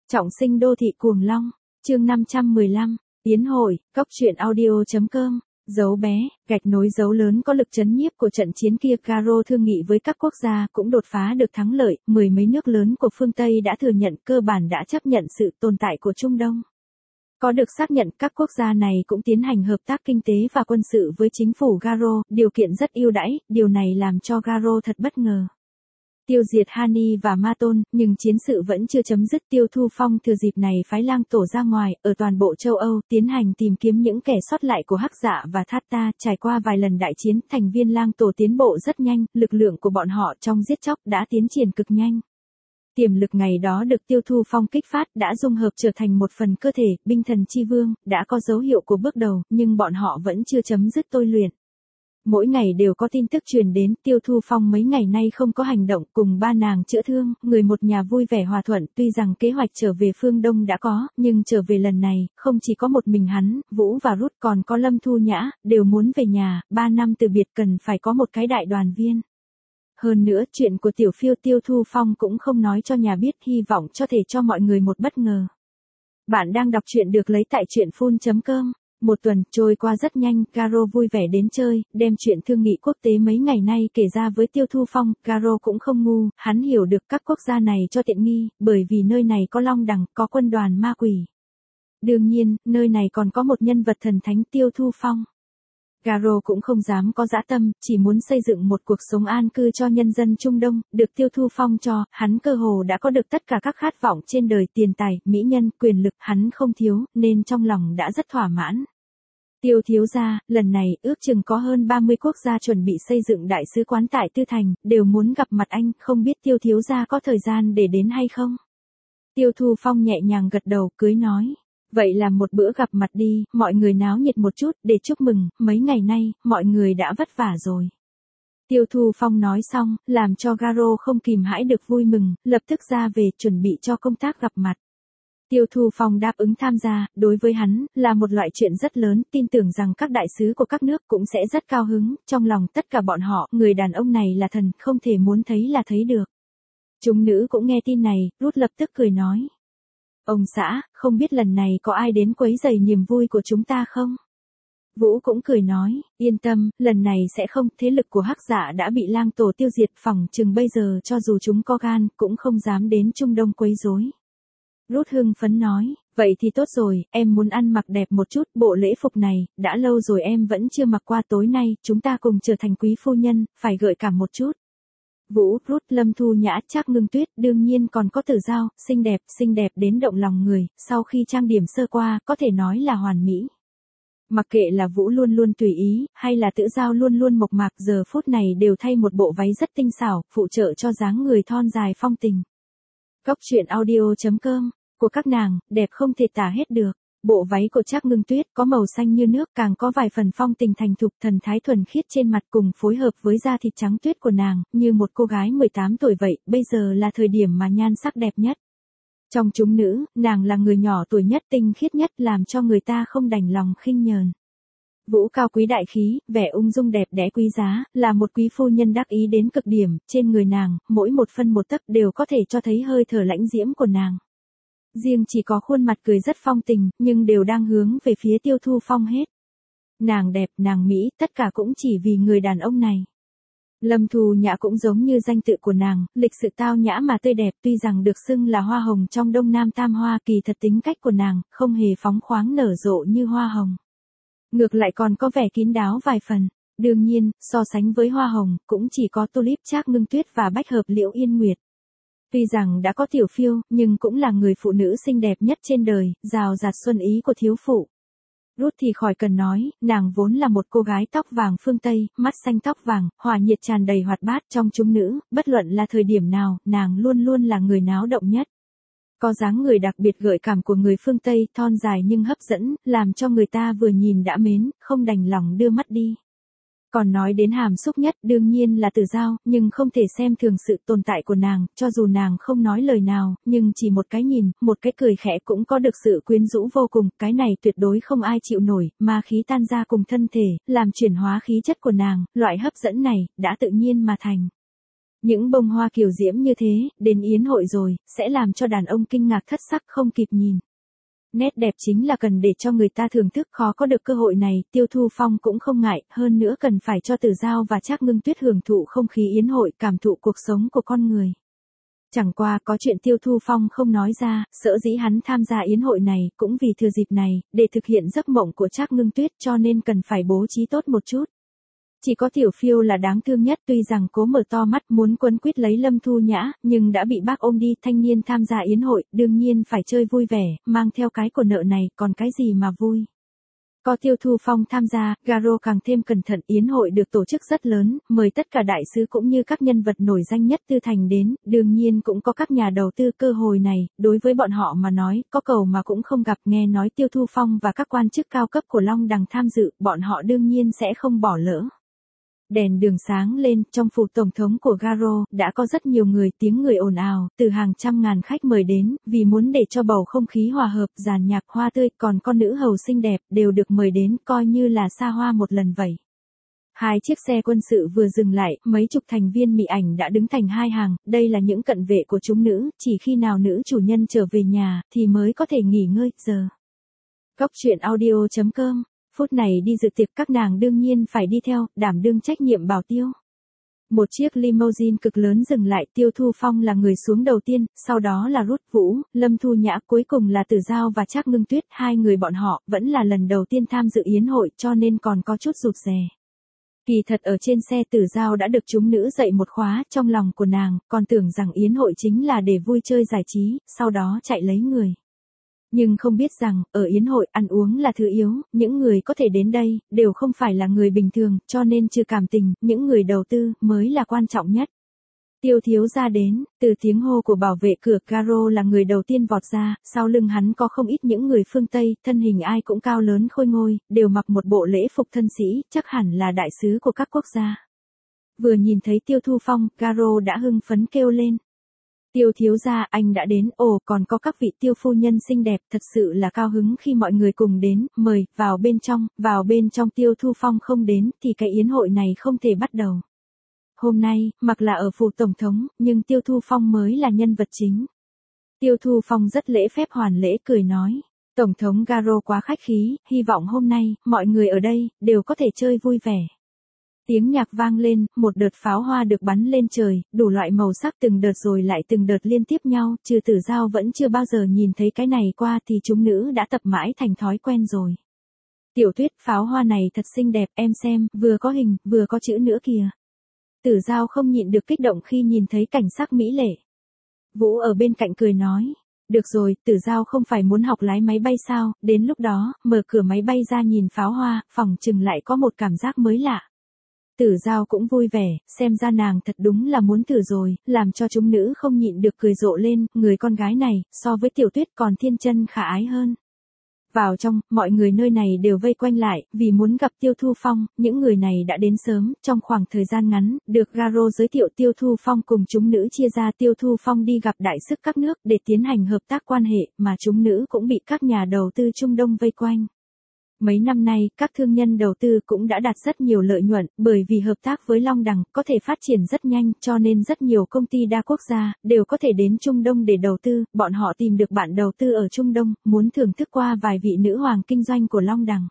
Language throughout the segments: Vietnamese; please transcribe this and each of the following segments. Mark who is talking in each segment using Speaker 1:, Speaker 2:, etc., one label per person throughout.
Speaker 1: Trọng sinh đô thị cuồng long, chương 515, tiến hội, cóc truyện audio.com, dấu bé, gạch nối dấu lớn có lực chấn nhiếp của trận chiến kia. Caro thương nghị với các quốc gia cũng đột phá được thắng lợi, mười mấy nước lớn của phương Tây đã thừa nhận cơ bản đã chấp nhận sự tồn tại của Trung Đông. Có được xác nhận các quốc gia này cũng tiến hành hợp tác kinh tế và quân sự với chính phủ Garo, điều kiện rất ưu đãi, điều này làm cho Garo thật bất ngờ. Tiêu diệt Hani và Ma Tôn, nhưng chiến sự vẫn chưa chấm dứt. Tiêu Thu Phong thừa dịp này phái lang tổ ra ngoài, ở toàn bộ châu Âu, tiến hành tìm kiếm những kẻ sót lại của Hắc Dạ và Thata. Trải qua vài lần đại chiến, thành viên lang tổ tiến bộ rất nhanh, lực lượng của bọn họ trong giết chóc đã tiến triển cực nhanh. Tiềm lực ngày đó được Tiêu Thu Phong kích phát đã dung hợp trở thành một phần cơ thể. Binh thần chi vương đã có dấu hiệu của bước đầu, nhưng bọn họ vẫn chưa chấm dứt tôi luyện. Mỗi ngày đều có tin tức truyền đến. Tiêu Thu Phong mấy ngày nay không có hành động, cùng ba nàng chữa thương, người một nhà vui vẻ hòa thuận. Tuy rằng kế hoạch trở về phương Đông đã có, nhưng trở về lần này, không chỉ có một mình hắn, Vũ và Rút còn có Lâm Thu Nhã, đều muốn về nhà. 3 năm từ biệt cần phải có một cái đại đoàn viên. Hơn nữa, chuyện của Tiểu Phiêu Tiêu Thu Phong cũng không nói cho nhà biết, hy vọng cho thể cho mọi người một bất ngờ. Bạn đang đọc truyện được lấy tại truyện.com. Một tuần trôi qua rất nhanh, Garo vui vẻ đến chơi, đem chuyện thương nghị quốc tế mấy ngày nay kể ra với Tiêu Thu Phong. Garo cũng không ngu, hắn hiểu được các quốc gia này cho tiện nghi, bởi vì nơi này có long đằng, có quân đoàn ma quỷ. Đương nhiên, nơi này còn có một nhân vật thần thánh, Tiêu Thu Phong. Garo cũng không dám có dã tâm, chỉ muốn xây dựng một cuộc sống an cư cho nhân dân Trung Đông, được Tiêu Thu Phong cho, hắn cơ hồ đã có được tất cả các khát vọng trên đời, tiền tài, mỹ nhân, quyền lực, hắn không thiếu, nên trong lòng đã rất thỏa mãn. Tiêu thiếu gia, lần này, ước chừng có hơn 30 quốc gia chuẩn bị xây dựng đại sứ quán tại Tư Thành, đều muốn gặp mặt anh, không biết Tiêu thiếu gia có thời gian để đến hay không? Tiêu Thu Phong nhẹ nhàng gật đầu, cưới nói. Vậy làm một bữa gặp mặt đi, mọi người náo nhiệt một chút, để chúc mừng, mấy ngày nay, mọi người đã vất vả rồi. Tiêu Thu Phong nói xong, làm cho Garo không kìm hãy được vui mừng, lập tức ra về chuẩn bị cho công tác gặp mặt. Tiêu Thu Phong đáp ứng tham gia, đối với hắn, là một loại chuyện rất lớn, tin tưởng rằng các đại sứ của các nước cũng sẽ rất cao hứng, trong lòng tất cả bọn họ, người đàn ông này là thần, không thể muốn thấy là thấy được. Chúng nữ cũng nghe tin này, Rút lập tức cười nói. Ông xã, không biết lần này có ai đến quấy rầy niềm vui của chúng ta không? Vũ cũng cười nói, yên tâm, lần này sẽ không, thế lực của Hắc Dạ đã bị lang tổ tiêu diệt, phỏng chừng bây giờ cho dù chúng có gan, cũng không dám đến Trung Đông quấy rối. Rút hưng phấn nói, vậy thì tốt rồi, em muốn ăn mặc đẹp một chút, bộ lễ phục này, đã lâu rồi em vẫn chưa mặc qua, tối nay, chúng ta cùng trở thành quý phu nhân, phải gợi cảm một chút. Vũ, Rút, Lâm Thu Nhã, Trác Ngưng Tuyết, đương nhiên còn có Tử Giao, xinh đẹp đến động lòng người, sau khi trang điểm sơ qua, có thể nói là hoàn mỹ. Mặc kệ là Vũ luôn luôn tùy ý, hay là Tử Giao luôn luôn mộc mạc, giờ phút này đều thay một bộ váy rất tinh xảo, phụ trợ cho dáng người thon dài phong tình. Cóc truyện audio.com, của các nàng, đẹp không thể tả hết được. Bộ váy của Trác Ngưng Tuyết có màu xanh như nước, càng có vài phần phong tình thành thục, thần thái thuần khiết trên mặt, cùng phối hợp với da thịt trắng tuyết của nàng, như một cô gái 18 tuổi vậy, bây giờ là thời điểm mà nhan sắc đẹp nhất. Trong chúng nữ, nàng là người nhỏ tuổi nhất, tinh khiết nhất, làm cho người ta không đành lòng khinh nhờn. Vũ cao quý đại khí, vẻ ung dung đẹp đẽ quý giá, là một quý phu nhân đắc ý đến cực điểm, trên người nàng, mỗi một phân một tấc đều có thể cho thấy hơi thở lãnh diễm của nàng. Riêng chỉ có khuôn mặt cười rất phong tình, nhưng đều đang hướng về phía Tiêu Thu Phong hết. Nàng đẹp, nàng mỹ, tất cả cũng chỉ vì người đàn ông này. Lâm Thu Nhã cũng giống như danh tự của nàng, lịch sự tao nhã mà tươi đẹp, tuy rằng được xưng là hoa hồng trong Đông Nam Tam Hoa, kỳ thật tính cách của nàng, không hề phóng khoáng nở rộ như hoa hồng. Ngược lại còn có vẻ kín đáo vài phần. Đương nhiên, so sánh với hoa hồng, cũng chỉ có Tulip, Trác Ngưng Tuyết và bách hợp Liễu Yên Nguyệt. Tuy rằng đã có Tiểu Phiêu, nhưng cũng là người phụ nữ xinh đẹp nhất trên đời, rào rạt xuân ý của thiếu phụ. Rút thì khỏi cần nói, nàng vốn là một cô gái tóc vàng phương Tây, mắt xanh tóc vàng, hòa nhiệt tràn đầy hoạt bát trong chúng nữ, bất luận là thời điểm nào, nàng luôn luôn là người náo động nhất. Có dáng người đặc biệt gợi cảm của người phương Tây, thon dài nhưng hấp dẫn, làm cho người ta vừa nhìn đã mến, không đành lòng đưa mắt đi. Còn nói đến hàm xúc nhất, đương nhiên là Tử Giao, nhưng không thể xem thường sự tồn tại của nàng, cho dù nàng không nói lời nào, nhưng chỉ một cái nhìn, một cái cười khẽ cũng có được sự quyến rũ vô cùng, cái này tuyệt đối không ai chịu nổi, ma khí tan ra cùng thân thể, làm chuyển hóa khí chất của nàng, loại hấp dẫn này, đã tự nhiên mà thành. Những bông hoa kiều diễm như thế, đến yến hội rồi, sẽ làm cho đàn ông kinh ngạc thất sắc không kịp nhìn. Nét đẹp chính là cần để cho người ta thưởng thức, khó có được cơ hội này, Tiêu Thu Phong cũng không ngại, hơn nữa cần phải cho Tử Giao và Trác Ngưng Tuyết hưởng thụ không khí yến hội, cảm thụ cuộc sống của con người. Chẳng qua có chuyện Tiêu Thu Phong không nói ra, sở dĩ hắn tham gia yến hội này, cũng vì thừa dịp này, để thực hiện giấc mộng của Trác Ngưng Tuyết cho nên cần phải bố trí tốt một chút. Chỉ có Tiểu Phiêu là đáng thương nhất, tuy rằng cố mở to mắt muốn quấn quýt lấy Lâm Thu Nhã, nhưng đã bị bác ôm đi. Thanh niên tham gia yến hội, đương nhiên phải chơi vui vẻ, mang theo cái của nợ này, còn cái gì mà vui. Có Tiêu Thu Phong tham gia, Garo càng thêm cẩn thận. Yến hội được tổ chức rất lớn, mời tất cả đại sứ cũng như các nhân vật nổi danh nhất Tư Thành đến, đương nhiên cũng có các nhà đầu tư. Cơ hội này, đối với bọn họ mà nói, có cầu mà cũng không gặp. Nghe nói Tiêu Thu Phong và các quan chức cao cấp của Long Đằng tham dự, bọn họ đương nhiên sẽ không bỏ lỡ. Đèn đường sáng lên, trong phủ tổng thống của Garo, đã có rất nhiều người, tiếng người ồn ào, từ hàng trăm ngàn khách mời đến, vì muốn để cho bầu không khí hòa hợp, dàn nhạc hoa tươi, còn con nữ hầu xinh đẹp, đều được mời đến, coi như là xa hoa một lần vậy. Hai chiếc xe quân sự vừa dừng lại, mấy chục thành viên mị ảnh đã đứng thành hai hàng, đây là những cận vệ của chúng nữ, chỉ khi nào nữ chủ nhân trở về nhà, thì mới có thể nghỉ ngơi, giờ. Góc truyện audio.com. Phút này đi dự tiệc các nàng đương nhiên phải đi theo, đảm đương trách nhiệm bảo tiêu. Một chiếc limousine cực lớn dừng lại, Tiêu Thu Phong là người xuống đầu tiên, sau đó là Rút Vũ, Lâm Thu Nhã, cuối cùng là Tử Giao và Trác Ngưng Tuyết. Hai người bọn họ vẫn là lần đầu tiên tham dự yến hội cho nên còn có chút rụt rè. Kỳ thật ở trên xe Tử Giao đã được chúng nữ dạy một khóa, trong lòng của nàng, còn tưởng rằng yến hội chính là để vui chơi giải trí, sau đó chạy lấy người. Nhưng không biết rằng, ở yến hội, ăn uống là thứ yếu, những người có thể đến đây, đều không phải là người bình thường, cho nên trừ cảm tình, những người đầu tư, mới là quan trọng nhất. Tiêu thiếu gia đến, từ tiếng hô của bảo vệ cửa, Garo là người đầu tiên vọt ra, sau lưng hắn có không ít những người phương Tây, thân hình ai cũng cao lớn khôi ngôi, đều mặc một bộ lễ phục thân sĩ, chắc hẳn là đại sứ của các quốc gia. Vừa nhìn thấy Tiêu Thu Phong, Garo đã hưng phấn kêu lên. Tiêu thiếu gia, anh đã đến, ồ, còn có các vị tiêu phu nhân xinh đẹp, thật sự là cao hứng khi mọi người cùng đến, mời, vào bên trong. Tiêu Thu Phong không đến, thì cái yến hội này không thể bắt đầu. Hôm nay, mặc là ở phủ tổng thống, nhưng Tiêu Thu Phong mới là nhân vật chính. Tiêu Thu Phong rất lễ phép hoàn lễ cười nói, tổng thống Garo quá khách khí, hy vọng hôm nay, mọi người ở đây, đều có thể chơi vui vẻ. Tiếng nhạc vang lên, một đợt pháo hoa được bắn lên trời, đủ loại màu sắc từng đợt rồi lại từng đợt liên tiếp nhau, trừ Tử Giao vẫn chưa bao giờ nhìn thấy cái này qua thì chúng nữ đã tập mãi thành thói quen rồi. Tiểu Tuyết, pháo hoa này thật xinh đẹp, em xem, vừa có hình, vừa có chữ nữa kìa. Tử Giao không nhịn được kích động khi nhìn thấy cảnh sắc mỹ lệ. Vũ ở bên cạnh cười nói, được rồi, Tử Giao không phải muốn học lái máy bay sao, đến lúc đó, mở cửa máy bay ra nhìn pháo hoa, phỏng chừng lại có một cảm giác mới lạ. Tử Giao cũng vui vẻ, xem ra nàng thật đúng là muốn thử rồi, làm cho chúng nữ không nhịn được cười rộ lên, người con gái này, so với Tiểu Tuyết còn thiên chân khả ái hơn. Vào trong, mọi người nơi này đều vây quanh lại, vì muốn gặp Tiêu Thu Phong, những người này đã đến sớm, trong khoảng thời gian ngắn, được Garo giới thiệu Tiêu Thu Phong cùng chúng nữ chia ra. Tiêu Thu Phong đi gặp đại sứ các nước để tiến hành hợp tác quan hệ, mà chúng nữ cũng bị các nhà đầu tư Trung Đông vây quanh. Mấy năm nay, các thương nhân đầu tư cũng đã đạt rất nhiều lợi nhuận, bởi vì hợp tác với Long Đằng, có thể phát triển rất nhanh, cho nên rất nhiều công ty đa quốc gia, đều có thể đến Trung Đông để đầu tư. Bọn họ tìm được bạn đầu tư ở Trung Đông, muốn thưởng thức qua vài vị nữ hoàng kinh doanh của Long Đằng.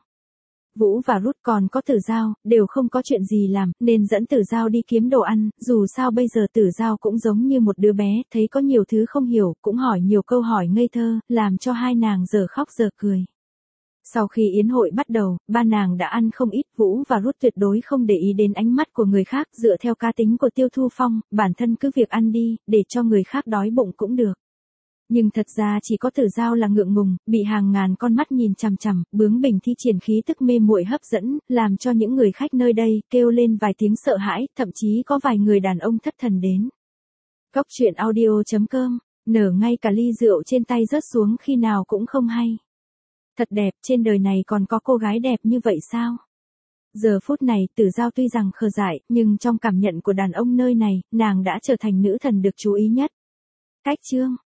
Speaker 1: Vũ và Rút còn có Tử Giao, đều không có chuyện gì làm, nên dẫn Tử Giao đi kiếm đồ ăn, dù sao bây giờ Tử Giao cũng giống như một đứa bé, thấy có nhiều thứ không hiểu, cũng hỏi nhiều câu hỏi ngây thơ, làm cho hai nàng giờ khóc giờ cười. Sau khi yến hội bắt đầu, ba nàng đã ăn không ít. Vũ và Rút tuyệt đối không để ý đến ánh mắt của người khác, dựa theo cá tính của Tiêu Thu Phong, bản thân cứ việc ăn đi, để cho người khác đói bụng cũng được. Nhưng thật ra chỉ có Tử Giao là ngượng ngùng, bị hàng ngàn con mắt nhìn chằm chằm, bướng bỉnh thi triển khí tức mê muội hấp dẫn, làm cho những người khách nơi đây kêu lên vài tiếng sợ hãi, thậm chí có vài người đàn ông thất thần đến. Góc truyện audio.com, nở ngay cả ly rượu trên tay rớt xuống khi nào cũng không hay. Thật đẹp, trên đời này còn có cô gái đẹp như vậy sao? Giờ phút này, Tử Giao tuy rằng khờ dại, nhưng trong cảm nhận của đàn ông nơi này, nàng đã trở thành nữ thần được chú ý nhất. Cách chương